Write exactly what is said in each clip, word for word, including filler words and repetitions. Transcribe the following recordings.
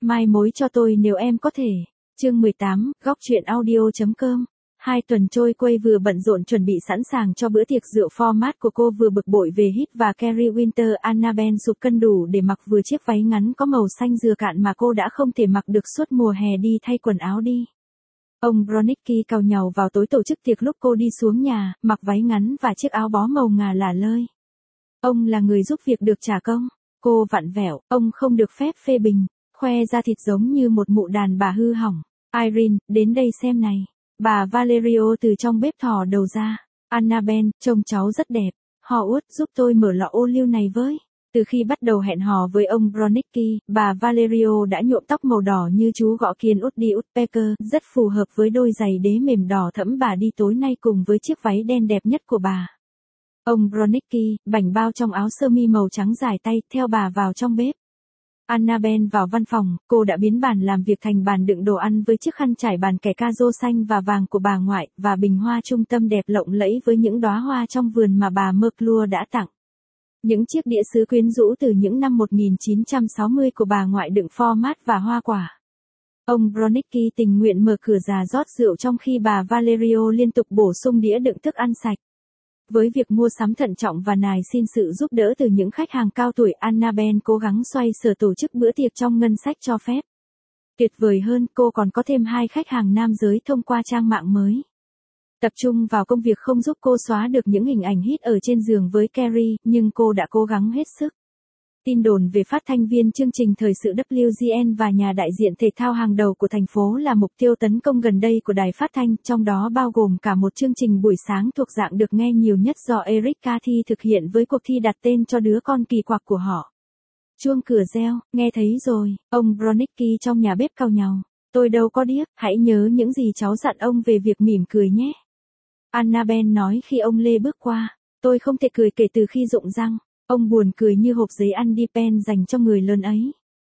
Mai mối cho tôi nếu em có thể. Chương mười tám, góc truyện audio.com. Hai tuần trôi quay vừa bận rộn chuẩn bị sẵn sàng cho bữa tiệc rượu format của cô vừa bực bội về Hit và Kerry Winter. Annabelle sụp cân đủ để mặc vừa chiếc váy ngắn có màu xanh dừa cạn mà cô đã không thể mặc được suốt mùa hè đi thay quần áo đi. Ông Bronicky càu nhàu vào tối tổ chức tiệc lúc cô đi xuống nhà, mặc váy ngắn và chiếc áo bó màu ngà lả lơi. Ông là người giúp việc được trả công. Cô vặn vẹo, ông không được phép phê bình, khoe ra thịt giống như một mụ đàn bà hư hỏng. Irene, đến đây xem này. Bà Valerio từ trong bếp thò đầu ra. Annabelle, trông cháu rất đẹp. Họ út giúp tôi mở lọ ô liu này với. Từ khi bắt đầu hẹn hò với ông Bronicky, bà Valerio đã nhuộm tóc màu đỏ như chú gõ kiến Woody Woodpecker, rất phù hợp với đôi giày đế mềm đỏ thẫm bà đi tối nay cùng với chiếc váy đen đẹp nhất của bà. Ông Bronicky, bảnh bao trong áo sơ mi màu trắng dài tay, theo bà vào trong bếp. Annabelle vào văn phòng, cô đã biến bàn làm việc thành bàn đựng đồ ăn với chiếc khăn trải bàn kẻ ca rô xanh và vàng của bà ngoại, và bình hoa trung tâm đẹp lộng lẫy với những đóa hoa trong vườn mà bà McClure đã tặng. Những chiếc đĩa sứ quyến rũ từ những năm một nghìn chín trăm sáu mươi của bà ngoại đựng format và hoa quả. Ông Bronicky tình nguyện mở cửa già rót rượu trong khi bà Valerio liên tục bổ sung đĩa đựng thức ăn sạch. Với việc mua sắm thận trọng và nài xin sự giúp đỡ từ những khách hàng cao tuổi, Annabelle cố gắng xoay sở tổ chức bữa tiệc trong ngân sách cho phép. Tuyệt vời hơn, cô còn có thêm hai khách hàng nam giới thông qua trang mạng mới. Tập trung vào công việc không giúp cô xóa được những hình ảnh hit ở trên giường với Kerry, nhưng cô đã cố gắng hết sức. Tin đồn về phát thanh viên chương trình thời sự W G N và nhà đại diện thể thao hàng đầu của thành phố là mục tiêu tấn công gần đây của đài phát thanh, trong đó bao gồm cả một chương trình buổi sáng thuộc dạng được nghe nhiều nhất do Eric Carthy thực hiện với cuộc thi đặt tên cho đứa con kỳ quặc của họ. Chuông cửa reo, nghe thấy rồi, ông Bronicky trong nhà bếp cau nhàu. Tôi đâu có điếc, hãy nhớ những gì cháu dặn ông về việc mỉm cười nhé. Annabelle nói khi ông Lê bước qua. Tôi không thể cười kể từ khi rụng răng. Ông buồn cười như hộp giấy ăn đi pen dành cho người lớn ấy.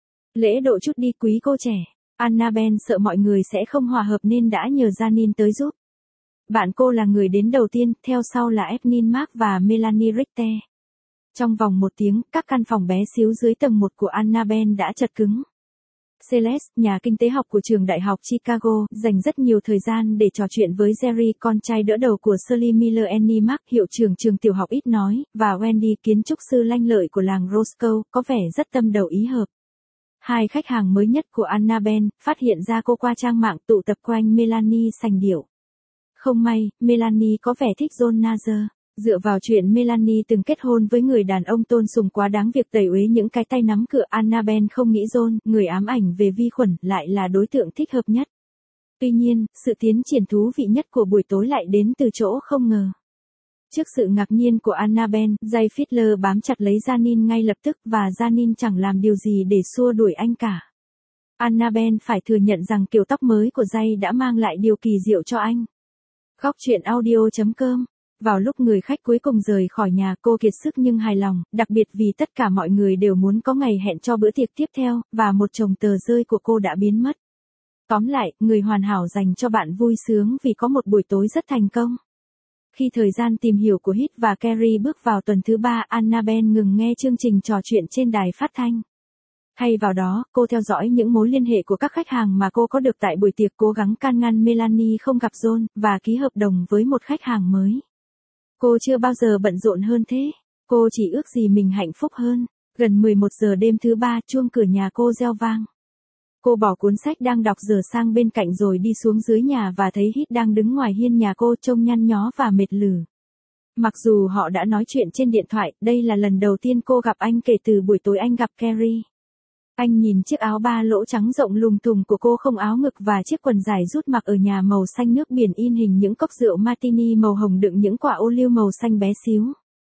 Lễ độ chút đi quý cô trẻ. Annabelle sợ mọi người sẽ không hòa hợp nên đã nhờ Janine tới giúp. Bạn cô là người đến đầu tiên, theo sau là Evelyn Mark và Melanie Richter. Trong vòng một tiếng, các căn phòng bé xíu dưới tầng một của Annabelle đã chật cứng. Celeste, nhà kinh tế học của trường đại học Chicago, dành rất nhiều thời gian để trò chuyện với Jerry, con trai đỡ đầu của Shirley Miller. Annie Mark, hiệu trưởng trường tiểu học ít nói, và Wendy, kiến trúc sư lanh lợi của làng Roscoe, có vẻ rất tâm đầu ý hợp. Hai khách hàng mới nhất của Annabelle phát hiện ra cô qua trang mạng tụ tập quanh Melanie sành điệu. Không may, Melanie có vẻ thích John Nazar. Dựa vào chuyện Melanie từng kết hôn với người đàn ông tôn sùng quá đáng việc tẩy uế những cái tay nắm cửa, Annabelle không nghĩ John, người ám ảnh về vi khuẩn, lại là đối tượng thích hợp nhất. Tuy nhiên, sự tiến triển thú vị nhất của buổi tối lại đến từ chỗ không ngờ. Trước sự ngạc nhiên của Annabelle, Jay Fiedler bám chặt lấy Janine ngay lập tức và Janine chẳng làm điều gì để xua đuổi anh cả. Annabelle phải thừa nhận rằng kiểu tóc mới của Jay đã mang lại điều kỳ diệu cho anh. Góc truyện audio.com. Vào lúc người khách cuối cùng rời khỏi nhà, cô kiệt sức nhưng hài lòng, đặc biệt vì tất cả mọi người đều muốn có ngày hẹn cho bữa tiệc tiếp theo, và một chồng tờ rơi của cô đã biến mất. Tóm lại, người hoàn hảo dành cho bạn vui sướng vì có một buổi tối rất thành công. Khi thời gian tìm hiểu của Hit và Kerry bước vào tuần thứ ba, Annabelle ngừng nghe chương trình trò chuyện trên đài phát thanh. Thay vào đó, cô theo dõi những mối liên hệ của các khách hàng mà cô có được tại buổi tiệc, cố gắng can ngăn Melanie không gặp John, và ký hợp đồng với một khách hàng mới. Cô chưa bao giờ bận rộn hơn thế. Cô chỉ ước gì mình hạnh phúc hơn. Gần mười một giờ đêm thứ ba, chuông cửa nhà cô reo vang. Cô bỏ cuốn sách đang đọc dở sang bên cạnh rồi đi xuống dưới nhà và thấy Hit đang đứng ngoài hiên nhà cô, trông nhăn nhó và mệt lử. Mặc dù họ đã nói chuyện trên điện thoại, đây là lần đầu tiên cô gặp anh kể từ buổi tối anh gặp Kerry. Anh nhìn chiếc áo ba lỗ trắng rộng lùng thùng của cô không áo ngực và chiếc quần dài rút mặc ở nhà màu xanh nước biển in hình những cốc rượu martini màu hồng đựng những quả ô liu màu xanh bé xíu.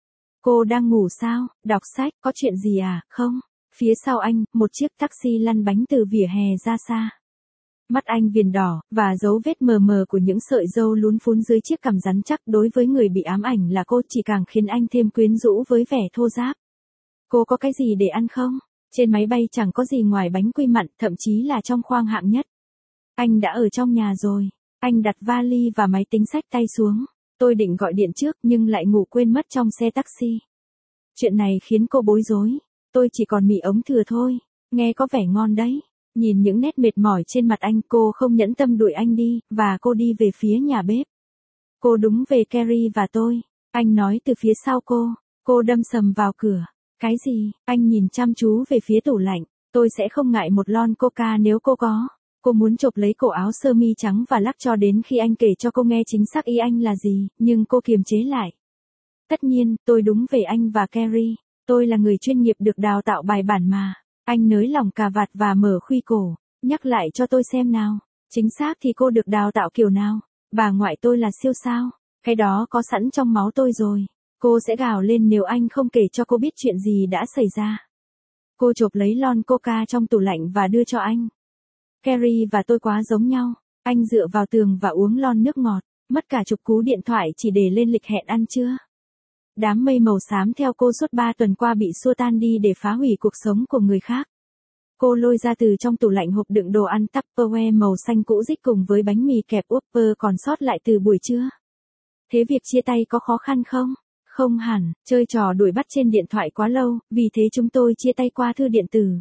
Cô đang ngủ sao? Đọc sách, có chuyện gì à? Không. Phía sau anh, một chiếc taxi lăn bánh từ vỉa hè ra xa. Mắt anh viền đỏ, và dấu vết mờ mờ của những sợi râu lún phún dưới chiếc cằm rắn chắc. Đối với người bị ám ảnh là cô, chỉ càng khiến anh thêm quyến rũ với vẻ thô ráp. Cô có cái gì để ăn không? Trên máy bay chẳng có gì ngoài bánh quy mặn, thậm chí là trong khoang hạng nhất. Anh đã ở trong nhà rồi. Anh đặt vali và máy tính xách tay xuống. Tôi định gọi điện trước nhưng lại ngủ quên mất trong xe taxi. Chuyện này khiến cô bối rối. Tôi chỉ còn mì ống thừa thôi. Nghe có vẻ ngon đấy. Nhìn những nét mệt mỏi trên mặt anh, cô không nhẫn tâm đuổi anh đi, và cô đi về phía nhà bếp. Cô đúng về Carrie và tôi. Anh nói từ phía sau cô. Cô đâm sầm vào cửa. Cái gì? Anh nhìn chăm chú về phía tủ lạnh. Tôi sẽ không ngại một lon coca nếu cô có. Cô muốn chộp lấy cổ áo sơ mi trắng và lắc cho đến khi anh kể cho cô nghe chính xác ý anh là gì, nhưng cô kiềm chế lại. Tất nhiên, tôi đúng về anh và Carrie. Tôi là người chuyên nghiệp được đào tạo bài bản mà. Anh nới lỏng cà vạt và mở khuy cổ. Nhắc lại cho tôi xem nào. Chính xác thì cô được đào tạo kiểu nào? Bà ngoại tôi là siêu sao. Cái đó có sẵn trong máu tôi rồi. Cô sẽ gào lên nếu anh không kể cho cô biết chuyện gì đã xảy ra. Cô chộp lấy lon coca trong tủ lạnh và đưa cho anh. Carrie và tôi quá giống nhau. Anh dựa vào tường và uống lon nước ngọt. Mất cả chục cú điện thoại chỉ để lên lịch hẹn ăn trưa. Đám mây màu xám theo cô suốt ba tuần qua bị xua tan đi để phá hủy cuộc sống của người khác. Cô lôi ra từ trong tủ lạnh hộp đựng đồ ăn Tupperware màu xanh cũ rích cùng với bánh mì kẹp Whopper còn sót lại từ buổi trưa. Thế việc chia tay có khó khăn không? Không hẳn, chơi trò đuổi bắt trên điện thoại quá lâu, vì thế chúng tôi chia tay qua thư điện tử.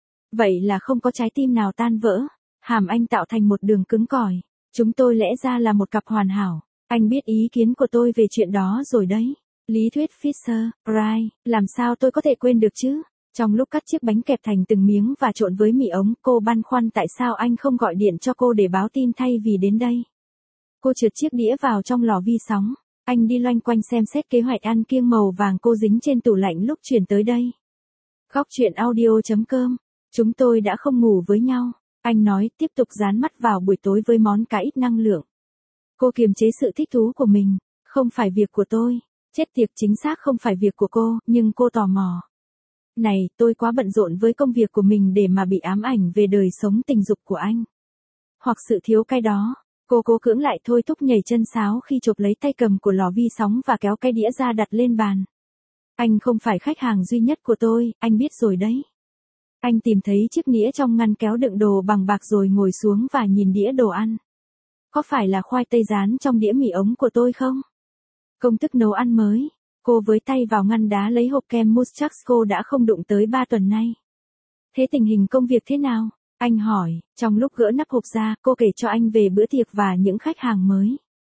Vậy là không có trái tim nào tan vỡ. Hàm anh tạo thành một đường cứng cỏi. Chúng tôi lẽ ra là một cặp hoàn hảo. Anh biết ý kiến của tôi về chuyện đó rồi đấy. Lý thuyết Fisher, Price, làm sao tôi có thể quên được chứ? Trong lúc cắt chiếc bánh kẹp thành từng miếng và trộn với mì ống, cô băn khoăn tại sao anh không gọi điện cho cô để báo tin thay vì đến đây. Cô trượt chiếc đĩa vào trong lò vi sóng. Anh đi loanh quanh xem xét kế hoạch ăn kiêng màu vàng cô dính trên tủ lạnh lúc chuyển tới đây. Góc chuyện audio chấm com. Chúng tôi đã không ngủ với nhau. Anh nói, tiếp tục dán mắt vào buổi tối với món cá ít năng lượng. Cô kiềm chế sự thích thú của mình. Không phải việc của tôi. Chết tiệt, chính xác không phải việc của cô, nhưng cô tò mò. Này, tôi quá bận rộn với công việc của mình để mà bị ám ảnh về đời sống tình dục của anh. Hoặc sự thiếu cái đó. Cô cố cưỡng lại thôi thúc nhảy chân sáo khi chộp lấy tay cầm của lò vi sóng và kéo cái đĩa ra đặt lên bàn. Anh không phải khách hàng duy nhất của tôi, anh biết rồi đấy. Anh tìm thấy chiếc nĩa trong ngăn kéo đựng đồ bằng bạc rồi ngồi xuống và nhìn đĩa đồ ăn. Có phải là khoai tây rán trong đĩa mì ống của tôi không? Công thức nấu ăn mới. Cô với tay vào ngăn đá lấy hộp kem mousse chắc cô đã không đụng tới ba tuần nay. Thế tình hình công việc thế nào? Anh hỏi, trong lúc gỡ nắp hộp ra, cô kể cho anh về bữa tiệc và những khách hàng mới.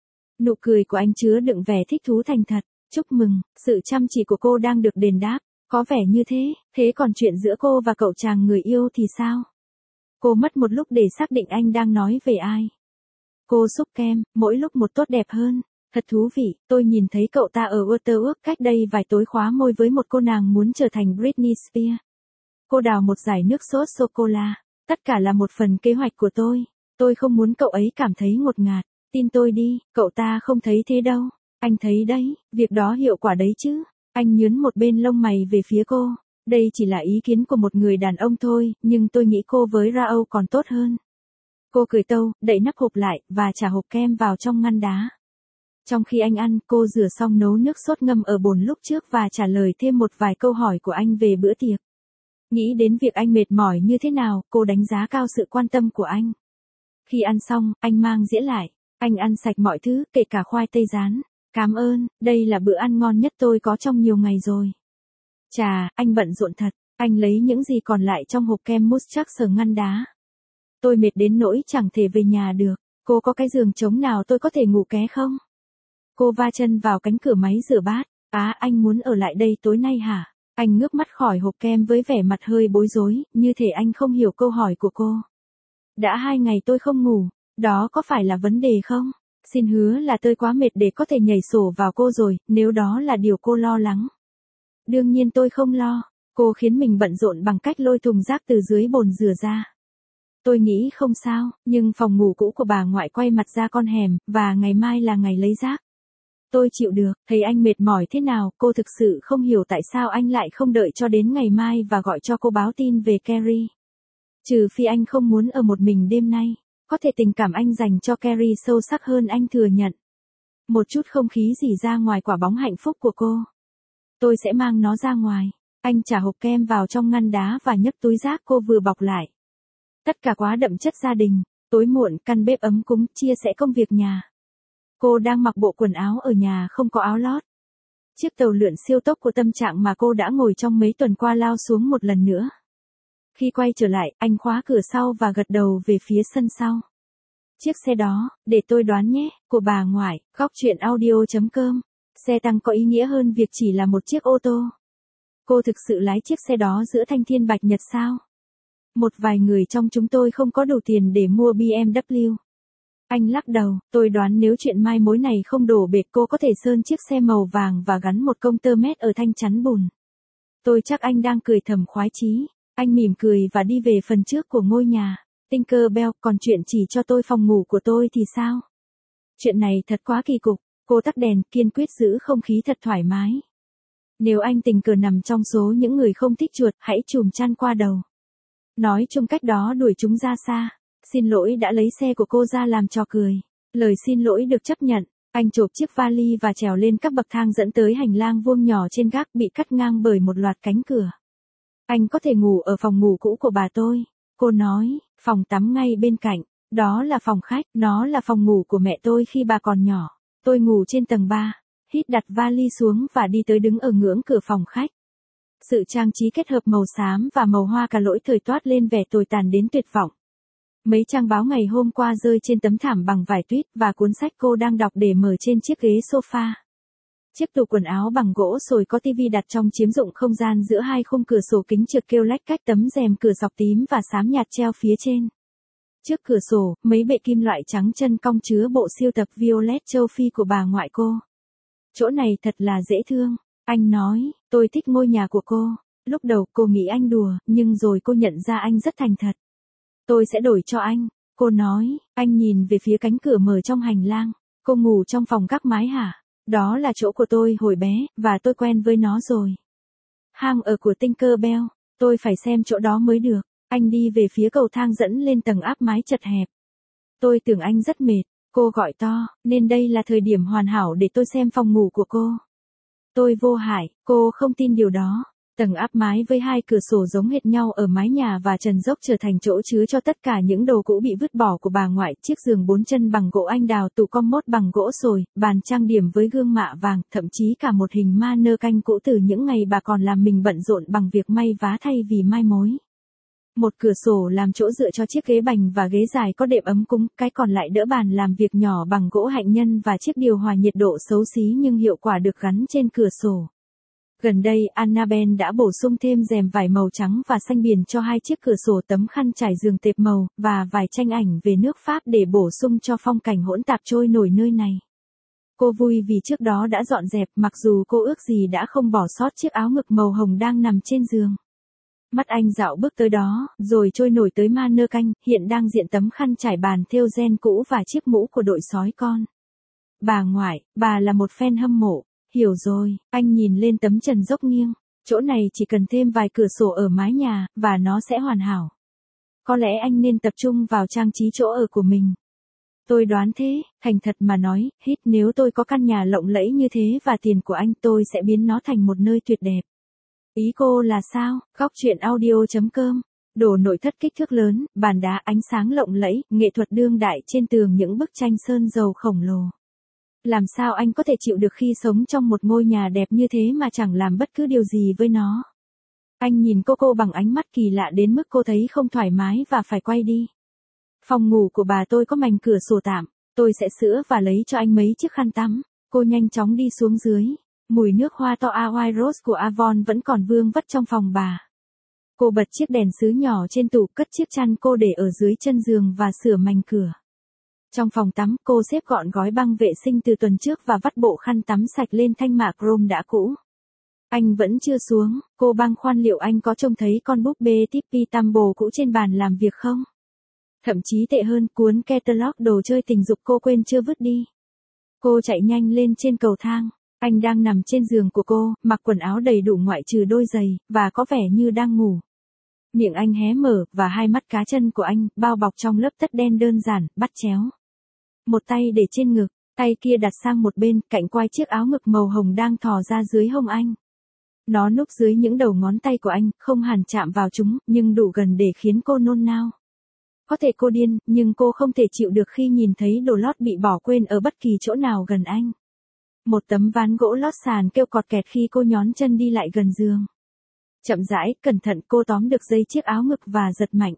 Nụ cười của anh chứa đựng vẻ thích thú thành thật. Chúc mừng, sự chăm chỉ của cô đang được đền đáp. Có vẻ như thế, thế còn chuyện giữa cô và cậu chàng người yêu thì sao? Cô mất một lúc để xác định anh đang nói về ai. Cô xúc kem, mỗi lúc một tốt đẹp hơn. Thật thú vị, tôi nhìn thấy cậu ta ở Waterworks cách đây vài tối khóa môi với một cô nàng muốn trở thành Britney Spears. Cô đào một giải nước sốt sô-cô-la. Tất cả là một phần kế hoạch của tôi. Tôi không muốn cậu ấy cảm thấy ngột ngạt. Tin tôi đi, cậu ta không thấy thế đâu. Anh thấy đấy, việc đó hiệu quả đấy chứ. Anh nhướn một bên lông mày về phía cô. Đây chỉ là ý kiến của một người đàn ông thôi, nhưng tôi nghĩ cô với Rao còn tốt hơn. Cô cười tâu, đậy nắp hộp lại, và trả hộp kem vào trong ngăn đá. Trong khi anh ăn, cô rửa xong nấu nước sốt ngâm ở bồn lúc trước và trả lời thêm một vài câu hỏi của anh về bữa tiệc. Nghĩ đến việc anh mệt mỏi như thế nào, cô đánh giá cao sự quan tâm của anh. Khi ăn xong, anh mang dĩa lại. Anh ăn sạch mọi thứ, kể cả khoai tây rán. Cảm ơn, đây là bữa ăn ngon nhất tôi có trong nhiều ngày rồi. Chà, anh bận rộn thật. Anh lấy những gì còn lại trong hộp kem mousse chắc sờ ngăn đá. Tôi mệt đến nỗi chẳng thể về nhà được. Cô có cái giường trống nào tôi có thể ngủ ké không? Cô va chân vào cánh cửa máy rửa bát. Á, anh muốn ở lại đây tối nay hả? Anh ngước mắt khỏi hộp kem với vẻ mặt hơi bối rối, như thể anh không hiểu câu hỏi của cô. Đã hai ngày tôi không ngủ, đó có phải là vấn đề không? Xin hứa là tôi quá mệt để có thể nhảy sổ vào cô rồi, nếu đó là điều cô lo lắng. Đương nhiên tôi không lo. Cô khiến mình bận rộn bằng cách lôi thùng rác từ dưới bồn rửa ra. Tôi nghĩ không sao, nhưng phòng ngủ cũ của bà ngoại quay mặt ra con hẻm, và ngày mai là ngày lấy rác. Tôi chịu được, thấy anh mệt mỏi thế nào, cô thực sự không hiểu tại sao anh lại không đợi cho đến ngày mai và gọi cho cô báo tin về Carrie. Trừ phi anh không muốn ở một mình đêm nay, có thể tình cảm anh dành cho Carrie sâu sắc hơn anh thừa nhận. Một chút không khí rỉ ra ngoài quả bóng hạnh phúc của cô. Tôi sẽ mang nó ra ngoài. Anh trả hộp kem vào trong ngăn đá và nhấc túi rác cô vừa bọc lại. Tất cả quá đậm chất gia đình. Tối muộn, căn bếp ấm cúng, chia sẻ công việc nhà. Cô đang mặc bộ quần áo ở nhà không có áo lót. Chiếc tàu lượn siêu tốc của tâm trạng mà cô đã ngồi trong mấy tuần qua lao xuống một lần nữa. Khi quay trở lại, anh khóa cửa sau và gật đầu về phía sân sau. Chiếc xe đó, để tôi đoán nhé, của bà ngoại, góc chuyện audio chấm com. Xe tăng có ý nghĩa hơn việc chỉ là một chiếc ô tô. Cô thực sự lái chiếc xe đó giữa thanh thiên bạch nhật sao? Một vài người trong chúng tôi không có đủ tiền để mua bê em vê. Anh lắc đầu, tôi đoán nếu chuyện mai mối này không đổ bể cô có thể sơn chiếc xe màu vàng và gắn một công tơ mét ở thanh chắn bùn. Tôi chắc anh đang cười thầm khoái chí. Anh mỉm cười và đi về phần trước của ngôi nhà. Tinkerbell, còn chuyện chỉ cho tôi phòng ngủ của tôi thì sao? Chuyện này thật quá kỳ cục. Cô tắt đèn, kiên quyết giữ không khí thật thoải mái. Nếu anh tình cờ nằm trong số những người không thích chuột, hãy chùm chăn qua đầu. Nói chung cách đó đuổi chúng ra xa. Xin lỗi đã lấy xe của cô ra làm trò cười. Lời xin lỗi được chấp nhận. Anh chộp chiếc vali và trèo lên các bậc thang dẫn tới hành lang vuông nhỏ trên gác bị cắt ngang bởi một loạt cánh cửa. Anh có thể ngủ ở phòng ngủ cũ của bà tôi. Cô nói, phòng tắm ngay bên cạnh. Đó là phòng khách, nó là phòng ngủ của mẹ tôi khi bà còn nhỏ. Tôi ngủ trên tầng ba. Hít đặt vali xuống và đi tới đứng ở ngưỡng cửa phòng khách. Sự trang trí kết hợp màu xám và màu hoa cà lỗi thời toát lên vẻ tồi tàn đến tuyệt vọng. Mấy trang báo ngày hôm qua rơi trên tấm thảm bằng vải tuyết và cuốn sách cô đang đọc để mở trên chiếc ghế sofa. Chiếc tủ quần áo bằng gỗ sồi có tivi đặt trong chiếm dụng không gian giữa hai khung cửa sổ kính trượt kêu lách cách tấm rèm cửa dọc tím và xám nhạt treo phía trên. Trước cửa sổ, mấy bệ kim loại trắng chân cong chứa bộ siêu tập Violet châu Phi của bà ngoại cô. Chỗ này thật là dễ thương. Anh nói, tôi thích ngôi nhà của cô. Lúc đầu cô nghĩ anh đùa, nhưng rồi cô nhận ra anh rất thành thật. Tôi sẽ đổi cho anh. Cô nói, anh nhìn về phía cánh cửa mở trong hành lang. Cô ngủ trong phòng gác mái hả? Đó là chỗ của tôi hồi bé, và tôi quen với nó rồi. Hang ở của Tinkerbell, tôi phải xem chỗ đó mới được. Anh đi về phía cầu thang dẫn lên tầng áp mái chật hẹp. Tôi tưởng anh rất mệt. Cô gọi to, nên đây là thời điểm hoàn hảo để tôi xem phòng ngủ của cô. Tôi vô hại, cô không tin điều đó. Tầng áp mái với hai cửa sổ giống hệt nhau ở mái nhà và trần dốc trở thành chỗ chứa cho tất cả những đồ cũ bị vứt bỏ của bà ngoại. Chiếc giường bốn chân bằng gỗ anh đào, tủ commode bằng gỗ sồi, bàn trang điểm với gương mạ vàng, thậm chí cả một hình ma nơ canh cũ từ những ngày bà còn làm mình bận rộn bằng việc may vá thay vì mai mối. Một cửa sổ làm chỗ dựa cho chiếc ghế bành và ghế dài có đệm ấm cúng, cái còn lại đỡ bàn làm việc nhỏ bằng gỗ hạnh nhân và chiếc điều hòa nhiệt độ xấu xí nhưng hiệu quả được gắn trên cửa sổ. Gần đây, Annabelle đã bổ sung thêm rèm vải màu trắng và xanh biển cho hai chiếc cửa sổ, tấm khăn trải giường tệp màu, và vài tranh ảnh về nước Pháp để bổ sung cho phong cảnh hỗn tạp trôi nổi nơi này. Cô vui vì trước đó đã dọn dẹp, mặc dù cô ước gì đã không bỏ sót chiếc áo ngực màu hồng đang nằm trên giường. Mắt anh dạo bước tới đó, rồi trôi nổi tới ma nơ canh, hiện đang diện tấm khăn trải bàn thêu ren cũ và chiếc mũ của đội sói con. Bà ngoại, bà là một fan hâm mộ. Hiểu rồi, anh nhìn lên tấm trần dốc nghiêng. Chỗ này chỉ cần thêm vài cửa sổ ở mái nhà, và nó sẽ hoàn hảo. Có lẽ anh nên tập trung vào trang trí chỗ ở của mình. Tôi đoán thế, thành thật mà nói, hít nếu tôi có căn nhà lộng lẫy như thế và tiền của anh tôi sẽ biến nó thành một nơi tuyệt đẹp. Ý cô là sao? Góc chuyện audio chấm com. Đồ nội thất kích thước lớn, bàn đá ánh sáng lộng lẫy, nghệ thuật đương đại trên tường những bức tranh sơn dầu khổng lồ. Làm sao anh có thể chịu được khi sống trong một ngôi nhà đẹp như thế mà chẳng làm bất cứ điều gì với nó? Anh nhìn cô cô bằng ánh mắt kỳ lạ đến mức cô thấy không thoải mái và phải quay đi. Phòng ngủ của bà tôi có mảnh cửa sổ tạm, tôi sẽ sửa và lấy cho anh mấy chiếc khăn tắm. Cô nhanh chóng đi xuống dưới. Mùi nước hoa to Hawaii Rose của Avon vẫn còn vương vất trong phòng bà. Cô bật chiếc đèn sứ nhỏ trên tủ, cất chiếc chăn cô để ở dưới chân giường và sửa mảnh cửa. Trong phòng tắm, cô xếp gọn gói băng vệ sinh từ tuần trước và vắt bộ khăn tắm sạch lên thanh mạ chrome đã cũ. Anh vẫn chưa xuống, cô băn khoăn liệu anh có trông thấy con búp bê Tippy Tambo cũ trên bàn làm việc không? Thậm chí tệ hơn, cuốn catalog đồ chơi tình dục cô quên chưa vứt đi. Cô chạy nhanh lên trên cầu thang. Anh đang nằm trên giường của cô, mặc quần áo đầy đủ ngoại trừ đôi giày, và có vẻ như đang ngủ. Miệng anh hé mở, và hai mắt cá chân của anh, bao bọc trong lớp tất đen đơn giản, bắt chéo. Một tay để trên ngực, tay kia đặt sang một bên, cạnh quai chiếc áo ngực màu hồng đang thò ra dưới hông anh. Nó núp dưới những đầu ngón tay của anh, không hẳn chạm vào chúng, nhưng đủ gần để khiến cô nôn nao. Có thể cô điên, nhưng cô không thể chịu được khi nhìn thấy đồ lót bị bỏ quên ở bất kỳ chỗ nào gần anh. Một tấm ván gỗ lót sàn kêu cọt kẹt khi cô nhón chân đi lại gần giường. Chậm rãi, cẩn thận cô tóm được dây chiếc áo ngực và giật mạnh.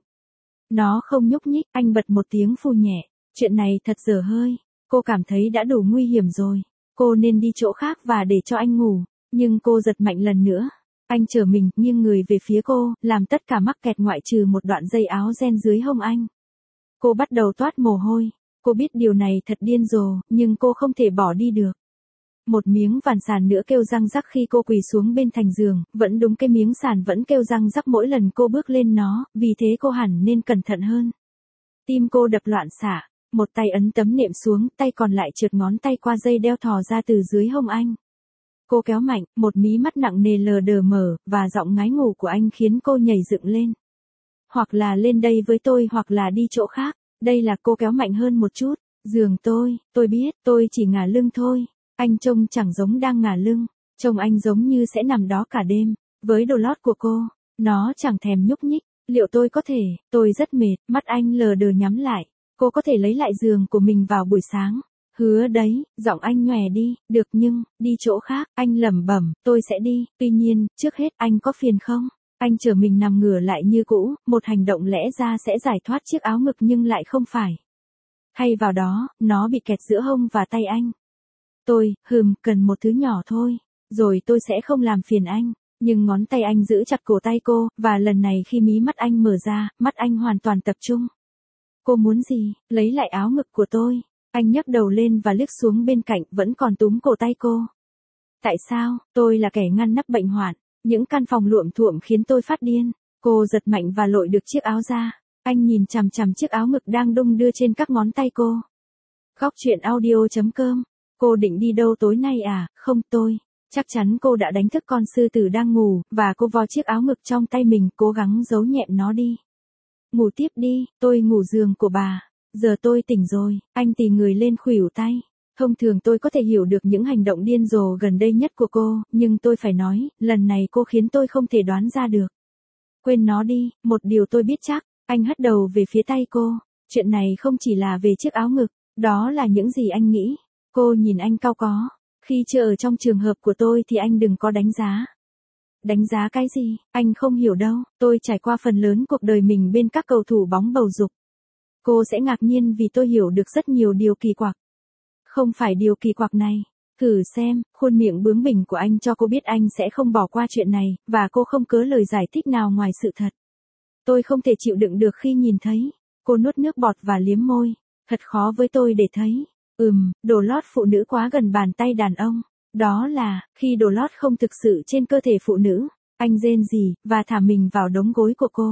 Nó không nhúc nhích, anh bật một tiếng phù nhẹ. Chuyện này thật dở hơi. Cô cảm thấy đã đủ nguy hiểm rồi. Cô nên đi chỗ khác và để cho anh ngủ. Nhưng cô giật mạnh lần nữa. Anh trở mình, nghiêng người về phía cô, làm tất cả mắc kẹt ngoại trừ một đoạn dây áo ren dưới hông anh. Cô bắt đầu toát mồ hôi. Cô biết điều này thật điên rồ, nhưng cô không thể bỏ đi được. Một miếng vàn sàn nữa kêu răng rắc khi cô quỳ xuống bên thành giường, vẫn đúng cái miếng sàn vẫn kêu răng rắc mỗi lần cô bước lên nó, vì thế cô hẳn nên cẩn thận hơn. Tim cô đập loạn xạ, một tay ấn tấm nệm xuống, tay còn lại trượt ngón tay qua dây đeo thò ra từ dưới hông anh. Cô kéo mạnh, một mí mắt nặng nề lờ đờ mở, và giọng ngái ngủ của anh khiến cô nhảy dựng lên. Hoặc là lên đây với tôi hoặc là đi chỗ khác, đây là cô kéo mạnh hơn một chút. Giường tôi, tôi biết, tôi chỉ ngả lưng thôi. Anh trông chẳng giống đang ngả lưng, trông anh giống như sẽ nằm đó cả đêm, với đồ lót của cô, nó chẳng thèm nhúc nhích, liệu tôi có thể, tôi rất mệt, mắt anh lờ đờ nhắm lại, cô có thể lấy lại giường của mình vào buổi sáng, hứa đấy, giọng anh nhòe đi, được nhưng, đi chỗ khác, anh lẩm bẩm, tôi sẽ đi, tuy nhiên, trước hết anh có phiền không? Anh chờ mình nằm ngửa lại như cũ, một hành động lẽ ra sẽ giải thoát chiếc áo ngực nhưng lại không phải. Thay vào đó, nó bị kẹt giữa hông và tay anh. Tôi, hừm, cần một thứ nhỏ thôi, rồi tôi sẽ không làm phiền anh, nhưng ngón tay anh giữ chặt cổ tay cô, và lần này khi mí mắt anh mở ra, mắt anh hoàn toàn tập trung. Cô muốn gì? Lấy lại áo ngực của tôi. Anh nhấc đầu lên và liếc xuống bên cạnh vẫn còn túm cổ tay cô. Tại sao? Tôi là kẻ ngăn nắp bệnh hoạn, những căn phòng luộm thuộm khiến tôi phát điên. Cô giật mạnh và lội được chiếc áo ra. Anh nhìn chằm chằm chiếc áo ngực đang đung đưa trên các ngón tay cô. Góc truyện audio chấm com. Cô định đi đâu tối nay à? Không, tôi. Chắc chắn cô đã đánh thức con sư tử đang ngủ, và cô vò chiếc áo ngực trong tay mình, cố gắng giấu nhẹm nó đi. Ngủ tiếp đi, tôi ngủ giường của bà. Giờ tôi tỉnh rồi, anh tì người lên khuỷu tay. Thông thường tôi có thể hiểu được những hành động điên rồ gần đây nhất của cô, nhưng tôi phải nói, lần này cô khiến tôi không thể đoán ra được. Quên nó đi, một điều tôi biết chắc, anh hất đầu về phía tay cô. Chuyện này không chỉ là về chiếc áo ngực, đó là những gì anh nghĩ. Cô nhìn anh cau có. Khi chưa ở trong trường hợp của tôi thì anh đừng có đánh giá. Đánh giá cái gì? Anh không hiểu đâu. Tôi trải qua phần lớn cuộc đời mình bên các cầu thủ bóng bầu dục. Cô sẽ ngạc nhiên vì tôi hiểu được rất nhiều điều kỳ quặc. Không phải điều kỳ quặc này. Thử xem, khuôn miệng bướng bỉnh của anh cho cô biết anh sẽ không bỏ qua chuyện này, và cô không cớ lời giải thích nào ngoài sự thật. Tôi không thể chịu đựng được khi nhìn thấy. Cô nuốt nước bọt và liếm môi. Thật khó với tôi để thấy. Ừm, đồ lót phụ nữ quá gần bàn tay đàn ông. Đó là, khi đồ lót không thực sự trên cơ thể phụ nữ. Anh rên rỉ, và thả mình vào đống gối của cô.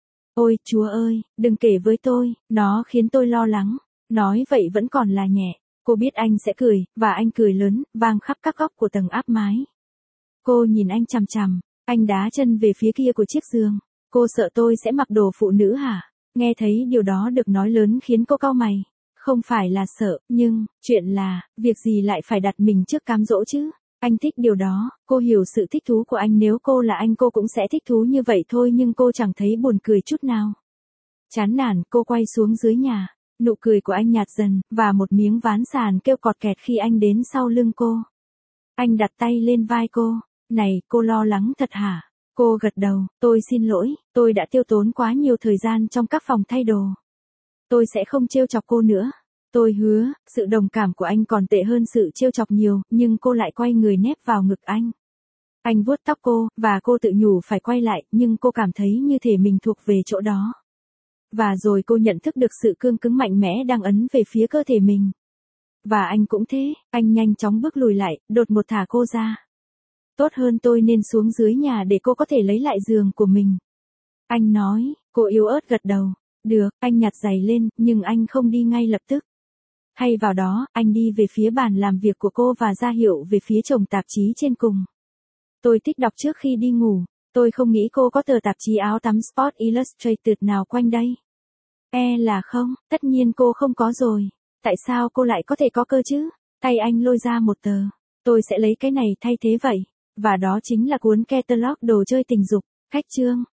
Ôi, Chúa ơi, đừng kể với tôi, nó khiến tôi lo lắng. Nói vậy vẫn còn là nhẹ. Cô biết anh sẽ cười, và anh cười lớn, vang khắp các góc của tầng áp mái. Cô nhìn anh chằm chằm, anh đá chân về phía kia của chiếc giường. Cô sợ tôi sẽ mặc đồ phụ nữ hả? Nghe thấy điều đó được nói lớn khiến cô cau mày. Không phải là sợ, nhưng, chuyện là, việc gì lại phải đặt mình trước cám dỗ chứ? Anh thích điều đó, cô hiểu sự thích thú của anh, nếu cô là anh cô cũng sẽ thích thú như vậy thôi, nhưng cô chẳng thấy buồn cười chút nào. Chán nản, cô quay xuống dưới nhà. Nụ cười của anh nhạt dần, và một miếng ván sàn kêu cọt kẹt khi anh đến sau lưng cô. Anh đặt tay lên vai cô. Này, cô lo lắng thật hả? Cô gật đầu, tôi xin lỗi, tôi đã tiêu tốn quá nhiều thời gian trong các phòng thay đồ. Tôi sẽ không trêu chọc cô nữa. Tôi hứa, sự đồng cảm của anh còn tệ hơn sự trêu chọc nhiều, nhưng cô lại quay người nép vào ngực anh. Anh vuốt tóc cô, và cô tự nhủ phải quay lại, nhưng cô cảm thấy như thể mình thuộc về chỗ đó. Và rồi cô nhận thức được sự cương cứng mạnh mẽ đang ấn về phía cơ thể mình. Và anh cũng thế, anh nhanh chóng bước lùi lại, đột ngột thả cô ra. Tốt hơn tôi nên xuống dưới nhà để cô có thể lấy lại giường của mình. Anh nói, cô yếu ớt gật đầu. Được, anh nhặt giày lên, nhưng anh không đi ngay lập tức. Thay vào đó, anh đi về phía bàn làm việc của cô và ra hiệu về phía chồng tạp chí trên cùng. Tôi thích đọc trước khi đi ngủ. Tôi không nghĩ cô có tờ tạp chí áo tắm Sport Illustrated nào quanh đây. E là không, tất nhiên cô không có rồi. Tại sao cô lại có thể có cơ chứ? Tay anh lôi ra một tờ. Tôi sẽ lấy cái này thay thế vậy. Và đó chính là cuốn catalog đồ chơi tình dục. Khách chương.